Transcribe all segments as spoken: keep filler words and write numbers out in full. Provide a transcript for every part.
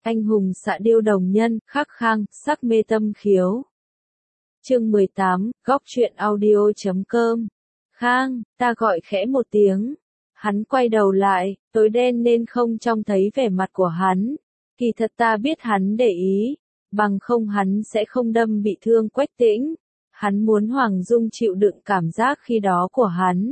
Anh hùng xạ điêu đồng nhân, khắc khang, sắc mê tâm khiếu. Chương mười tám, góc truyện audio chấm com. Khang, ta gọi khẽ một tiếng. Hắn quay đầu lại, tối đen nên không trông thấy vẻ mặt của hắn. Kỳ thật ta biết hắn để ý, bằng không hắn sẽ không đâm bị thương Quách Tĩnh. Hắn muốn Hoàng Dung chịu đựng cảm giác khi đó của hắn.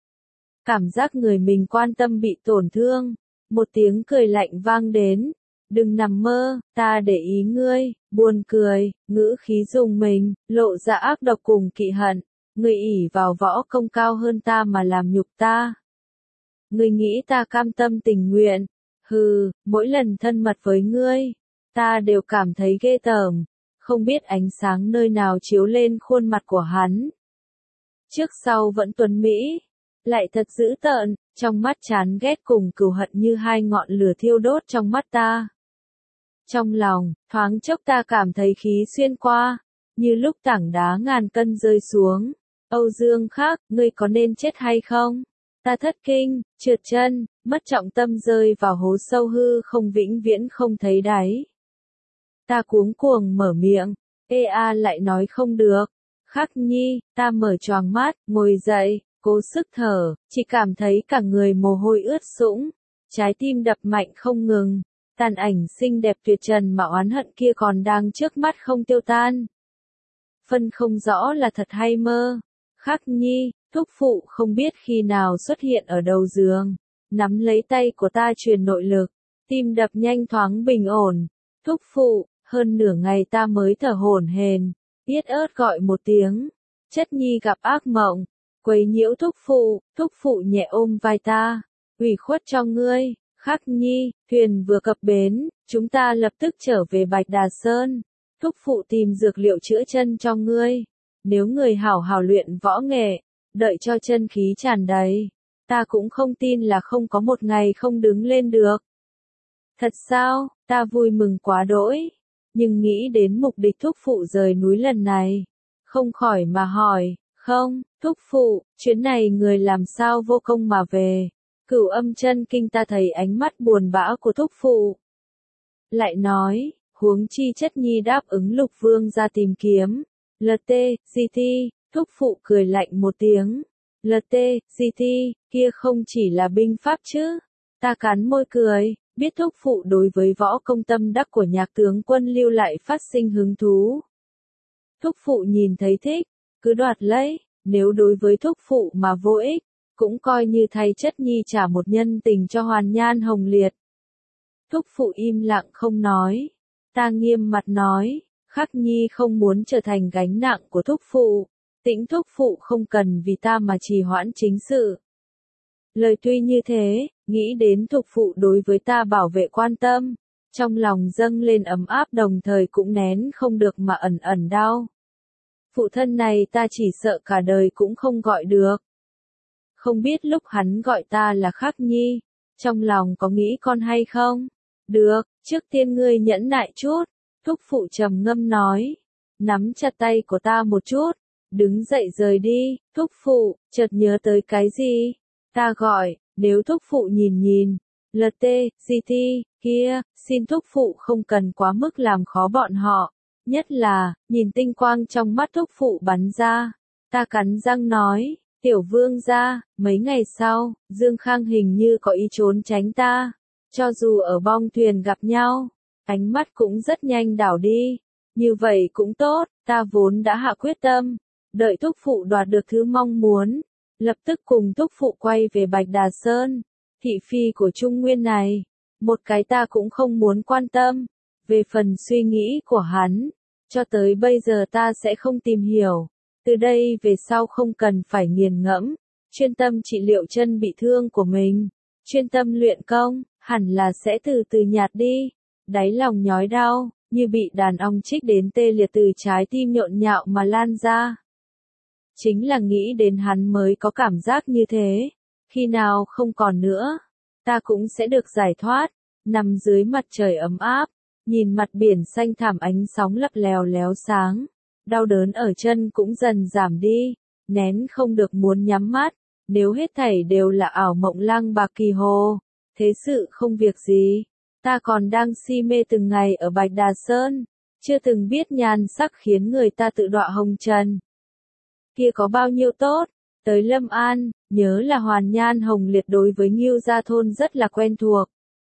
Cảm giác người mình quan tâm bị tổn thương. Một tiếng cười lạnh vang đến. Đừng nằm mơ, ta để ý ngươi, buồn cười, ngữ khí dùng mình, lộ ra ác độc cùng kỵ hận. Ngươi ỷ vào võ công cao hơn ta mà làm nhục ta. Ngươi nghĩ ta cam tâm tình nguyện. Hừ, mỗi lần thân mật với ngươi, ta đều cảm thấy ghê tởm. Không biết ánh sáng nơi nào chiếu lên khuôn mặt của hắn. Trước sau vẫn tuấn mỹ, lại thật dữ tợn, trong mắt chán ghét cùng cừu hận như hai ngọn lửa thiêu đốt trong mắt ta. Trong lòng, thoáng chốc ta cảm thấy khí xuyên qua, như lúc tảng đá ngàn cân rơi xuống. Âu Dương Khắc, ngươi có nên chết hay không? Ta thất kinh, trượt chân, mất trọng tâm rơi vào hố sâu hư không vĩnh viễn không thấy đáy. Ta cuống cuồng mở miệng, ê a lại nói không được. Khắc Nhi, ta mở choàng mắt, ngồi dậy, cố sức thở, chỉ cảm thấy cả người mồ hôi ướt sũng, trái tim đập mạnh không ngừng. Tàn ảnh xinh đẹp tuyệt trần mà oán hận kia còn đang trước mắt không tiêu tan. Phân không rõ là thật hay mơ. Khắc Nhi, thúc phụ không biết khi nào xuất hiện ở đầu giường, nắm lấy tay của ta truyền nội lực, tim đập nhanh thoáng bình ổn. Thúc phụ, hơn nửa ngày ta mới thở hổn hển, yết ớt gọi một tiếng. Chất Nhi gặp ác mộng, quấy nhiễu thúc phụ, thúc phụ nhẹ ôm vai ta, ủy khuất cho ngươi. Khắc Nhi, thuyền vừa cập bến, chúng ta lập tức trở về Bạch Đà Sơn. Thúc phụ tìm dược liệu chữa chân cho ngươi. Nếu người hảo hảo luyện võ nghệ, đợi cho chân khí tràn đầy, ta cũng không tin là không có một ngày không đứng lên được. Thật sao, ta vui mừng quá đỗi, nhưng nghĩ đến mục đích thúc phụ rời núi lần này, không khỏi mà hỏi, không, thúc phụ, chuyến này người làm sao vô công mà về. Cửu Âm Chân Kinh ta thấy ánh mắt buồn bã của thúc phụ. Lại nói, huống chi Chất Nhi đáp ứng Lục Vương ra tìm kiếm. lờ tê, giê tê, thúc phụ cười lạnh một tiếng. lờ tê, giê tê, kia không chỉ là binh pháp chứ. Ta cắn môi cười, biết thúc phụ đối với võ công tâm đắc của nhạc tướng quân Lưu lại phát sinh hứng thú. Thúc phụ nhìn thấy thích, cứ đoạt lấy, nếu đối với thúc phụ mà vô ích, cũng coi như thay Chất Nhi trả một nhân tình cho Hoàn Nhan Hồng Liệt. Thúc phụ im lặng không nói. Ta nghiêm mặt nói, Khắc Nhi không muốn trở thành gánh nặng của thúc phụ. Tĩnh thúc phụ không cần vì ta mà trì hoãn chính sự. Lời tuy như thế, nghĩ đến thúc phụ đối với ta bảo vệ quan tâm, trong lòng dâng lên ấm áp đồng thời cũng nén không được mà ẩn ẩn đau. Phụ thân này ta chỉ sợ cả đời cũng không gọi được. Không biết lúc hắn gọi ta là Khắc Nhi, trong lòng có nghĩ con hay không? Được, trước tiên ngươi nhẫn nại chút, thúc phụ trầm ngâm nói, nắm chặt tay của ta một chút, đứng dậy rời đi. Thúc phụ, chợt nhớ tới cái gì? Ta gọi, nếu thúc phụ nhìn nhìn, lờ tê, giê tê, kia, xin thúc phụ không cần quá mức làm khó bọn họ, nhất là, nhìn tinh quang trong mắt thúc phụ bắn ra. Ta cắn răng nói, tiểu vương gia, mấy ngày sau, Dương Khang hình như có ý trốn tránh ta, cho dù ở bong thuyền gặp nhau, ánh mắt cũng rất nhanh đảo đi, như vậy cũng tốt, ta vốn đã hạ quyết tâm, đợi thúc phụ đoạt được thứ mong muốn, lập tức cùng thúc phụ quay về Bạch Đà Sơn, thị phi của Trung Nguyên này, một cái ta cũng không muốn quan tâm, về phần suy nghĩ của hắn, cho tới bây giờ ta sẽ không tìm hiểu. Từ đây về sau không cần phải nghiền ngẫm, chuyên tâm trị liệu chân bị thương của mình, chuyên tâm luyện công, hẳn là sẽ từ từ nhạt đi. Đáy lòng nhói đau, như bị đàn ong chích đến tê liệt từ trái tim nhộn nhạo mà lan ra. Chính là nghĩ đến hắn mới có cảm giác như thế, khi nào không còn nữa, ta cũng sẽ được giải thoát, nằm dưới mặt trời ấm áp, nhìn mặt biển xanh thẳm ánh sóng lấp lèo léo sáng. Đau đớn ở chân cũng dần giảm đi, nén không được muốn nhắm mắt, nếu hết thảy đều là ảo mộng lăng bạc kỳ hồ, thế sự không việc gì, Ta còn đang si mê từng ngày ở Bạch Đà Sơn, chưa từng biết nhan sắc khiến người ta tự đọa hồng trần. Kia có bao nhiêu tốt, tới Lâm An, nhớ là Hoàn Nhan Hồng Liệt đối với Ngưu Gia Thôn rất là quen thuộc.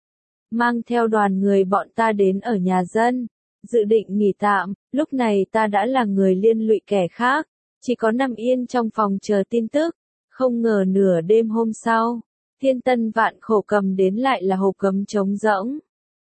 Mang theo đoàn người bọn ta đến ở nhà dân, dự định nghỉ tạm, lúc này ta đã là người liên lụy kẻ khác, chỉ có nằm yên trong phòng chờ tin tức, không ngờ nửa đêm hôm sau, thiên tân vạn khổ cầm đến lại là hộp gấm trống rỗng.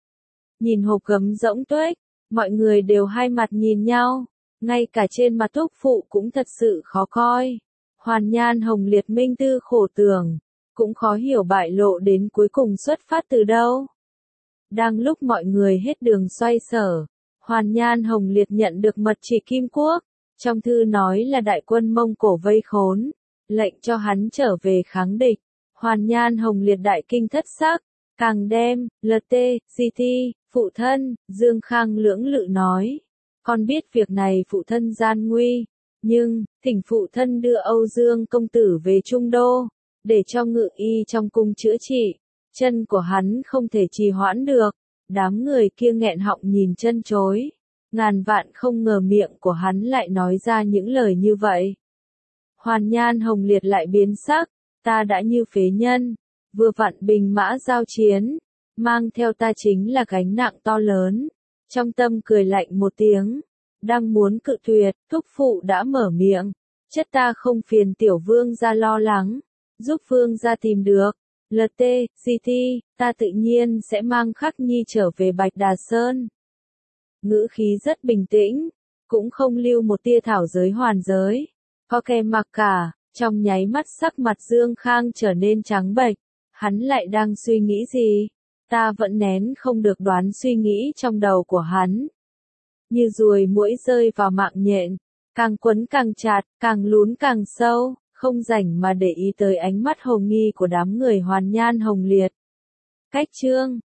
Nhìn hộp gấm rỗng tuếch, mọi người đều hai mặt nhìn nhau, ngay cả trên mặt thúc phụ cũng thật sự khó coi. Hoàn Nhan Hồng Liệt minh tư khổ tưởng, cũng khó hiểu bại lộ đến cuối cùng xuất phát từ đâu. Đang lúc mọi người hết đường xoay sở, Hoàn Nhan Hồng Liệt nhận được mật chỉ Kim Quốc, trong thư nói là đại quân Mông Cổ vây khốn, lệnh cho hắn trở về kháng địch. Hoàn Nhan Hồng Liệt đại kinh thất sắc, càng đem, lờ tê, giê tê, phụ thân, Dương Khang lưỡng lự nói. Con biết việc này phụ thân gian nguy, nhưng, thỉnh phụ thân đưa Âu Dương công tử về Trung Đô, để cho ngự y trong cung chữa trị. Chân của hắn không thể trì hoãn được, đám người kia nghẹn họng nhìn chân chối. Ngàn vạn không ngờ miệng của hắn lại nói ra những lời như vậy. Hoàn Nhan Hồng Liệt lại biến sắc, ta đã như phế nhân, vừa vặn bình mã giao chiến, mang theo ta chính là gánh nặng to lớn. Trong tâm cười lạnh một tiếng, đang muốn cự tuyệt, thúc phụ đã mở miệng, chất ta không phiền tiểu vương gia lo lắng, giúp vương gia tìm được. lờ tê, giê tê, ta tự nhiên sẽ mang Khắc Nhi trở về Bạch Đà Sơn. Ngữ khí rất bình tĩnh, cũng không lưu một tia thảo giới hoàn giới. Có kẻ mặc cả, trong nháy mắt sắc mặt Dương Khang trở nên trắng bệch. Hắn lại đang suy nghĩ gì? Ta vẫn nén không được đoán suy nghĩ trong đầu của hắn. Như ruồi muỗi rơi vào mạng nhện, càng quấn càng chặt, càng lún càng sâu. Không rảnh mà để ý tới ánh mắt hồ nghi của đám người Hoàn Nhan Hồng Liệt. Cách chương